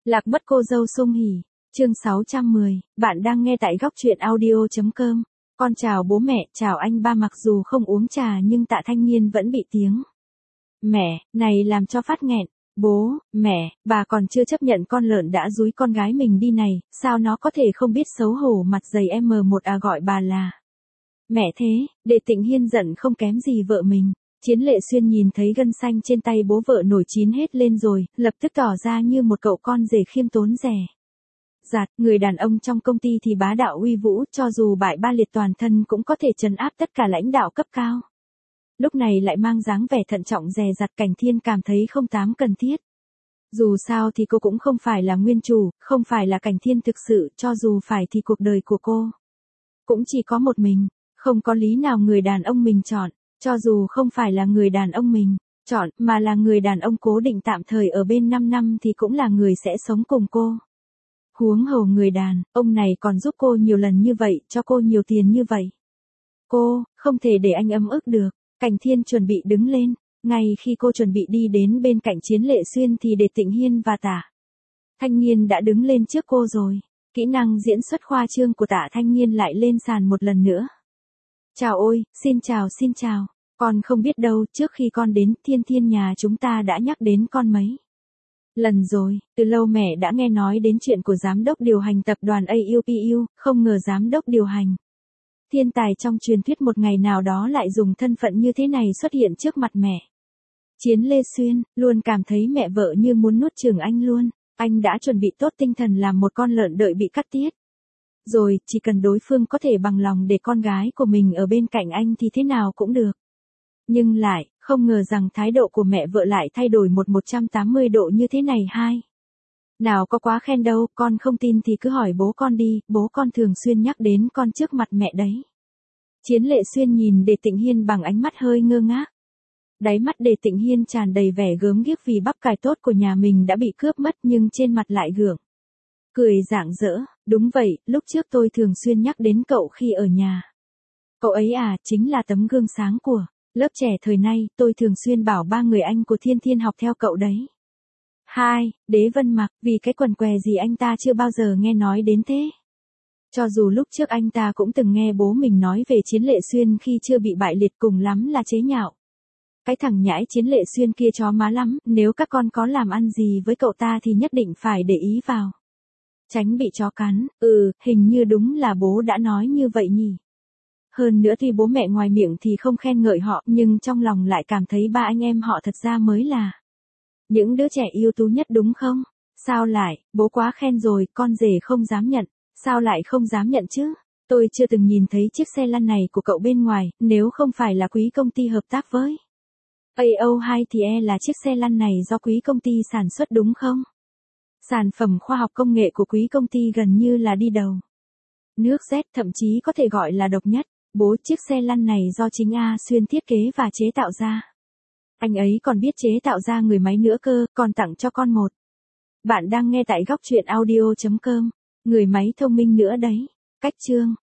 Lạc mất cô dâu sum hỉ. Chương 610, bạn đang nghe tại góc truyện audio.com. Con chào bố mẹ, chào anh ba. Mặc dù không uống trà nhưng Tạ Thanh Nghiên vẫn bị tiếng mẹ này làm cho phát nghẹn. Bố, mẹ, bà còn chưa chấp nhận con lợn đã dúi con gái mình đi này, sao nó có thể không biết xấu hổ. Mặt dày M1 gọi bà là mẹ thế. Để Tịnh Hiên giận không kém gì vợ mình. Chiến Lệ Xuyên nhìn thấy gân xanh trên tay bố vợ nổi chín hết lên rồi, lập tức tỏ ra như một cậu con rể khiêm tốn rẻ rạt. Người đàn ông trong công ty thì bá đạo uy vũ, cho dù bại ba liệt toàn thân cũng có thể trấn áp tất cả lãnh đạo cấp cao. Lúc này lại mang dáng vẻ thận trọng dè dặt. Cảnh Thiên cảm thấy không tám cần thiết. Dù sao thì cô cũng không phải là nguyên chủ, không phải là Cảnh Thiên thực sự, cho dù phải thì cuộc đời của cô cũng chỉ có một mình, không có lý nào người đàn ông mình chọn, cho dù không phải là người đàn ông mình chọn, mà là người đàn ông cố định tạm thời ở bên 5 năm thì cũng là người sẽ sống cùng cô. Huống hồ người đàn ông này còn giúp cô nhiều lần như vậy, cho cô nhiều tiền như vậy. Cô không thể để anh ấm ức được. Cảnh Thiên chuẩn bị đứng lên. Ngay khi cô chuẩn bị đi đến bên cạnh Chiến Lệ Xuyên thì Để Tịnh Hiên và Tạ Thanh Nghiên đã đứng lên trước cô rồi. Kỹ năng diễn xuất khoa trương của Tạ Thanh Nghiên lại lên sàn một lần nữa. Chào ôi, xin chào. Con không biết đâu, trước khi con đến Thiên Thiên nhà chúng ta đã nhắc đến con mấy lần rồi. Từ lâu mẹ đã nghe nói đến chuyện của giám đốc điều hành tập đoàn AUPU, không ngờ giám đốc điều hành thiên tài trong truyền thuyết một ngày nào đó lại dùng thân phận như thế này xuất hiện trước mặt mẹ. Chiến Lê Xuyên luôn cảm thấy mẹ vợ như muốn nuốt chửng anh luôn. Anh đã chuẩn bị tốt tinh thần làm một con lợn đợi bị cắt tiết rồi, chỉ cần đối phương có thể bằng lòng để con gái của mình ở bên cạnh anh thì thế nào cũng được. Nhưng lại không ngờ rằng thái độ của mẹ vợ lại thay đổi 180 độ như thế này. Nào có quá khen đâu, con không tin thì cứ hỏi bố con đi, bố con thường xuyên nhắc đến con trước mặt mẹ đấy. Chiến Lệ Xuyên nhìn Để Tịnh Hiên bằng ánh mắt hơi ngơ ngác. Đáy mắt Để Tịnh Hiên tràn đầy vẻ gớm ghiếc vì bắp cải tốt của nhà mình đã bị cướp mất, nhưng trên mặt lại gượng cười rạng rỡ. Đúng vậy, lúc trước tôi thường xuyên nhắc đến cậu khi ở nhà. Cậu ấy chính là tấm gương sáng của lớp trẻ thời nay, tôi thường xuyên bảo ba người anh của Thiên Thiên học theo cậu đấy. Đế Vân Mặc, vì cái quần què gì anh ta chưa bao giờ nghe nói đến thế. Cho dù lúc trước anh ta cũng từng nghe bố mình nói về Chiến Lệ Xuyên khi chưa bị bại liệt, cùng lắm là chế nhạo. Cái thằng nhãi Chiến Lệ Xuyên kia chó má lắm, nếu các con có làm ăn gì với cậu ta thì nhất định phải để ý vào. Tránh bị chó cắn. Hình như đúng là bố đã nói như vậy nhỉ. Hơn nữa thì bố mẹ ngoài miệng thì không khen ngợi họ, nhưng trong lòng lại cảm thấy ba anh em họ thật ra mới là những đứa trẻ ưu tú nhất đúng không? Sao lại, bố quá khen rồi, con rể không dám nhận. Sao lại không dám nhận chứ? Tôi chưa từng nhìn thấy chiếc xe lăn này của cậu bên ngoài, nếu không phải là quý công ty hợp tác với AO2 thì là chiếc xe lăn này do quý công ty sản xuất đúng không? Sản phẩm khoa học công nghệ của quý công ty gần như là đi đầu nước Z, thậm chí có thể gọi là độc nhất. Bố, chiếc xe lăn này do chính A Xuyên thiết kế và chế tạo ra. Anh ấy còn biết chế tạo ra người máy nữa cơ, còn tặng cho con một. Bạn đang nghe tại góc truyện audio.com. Người máy thông minh nữa đấy. Cách chương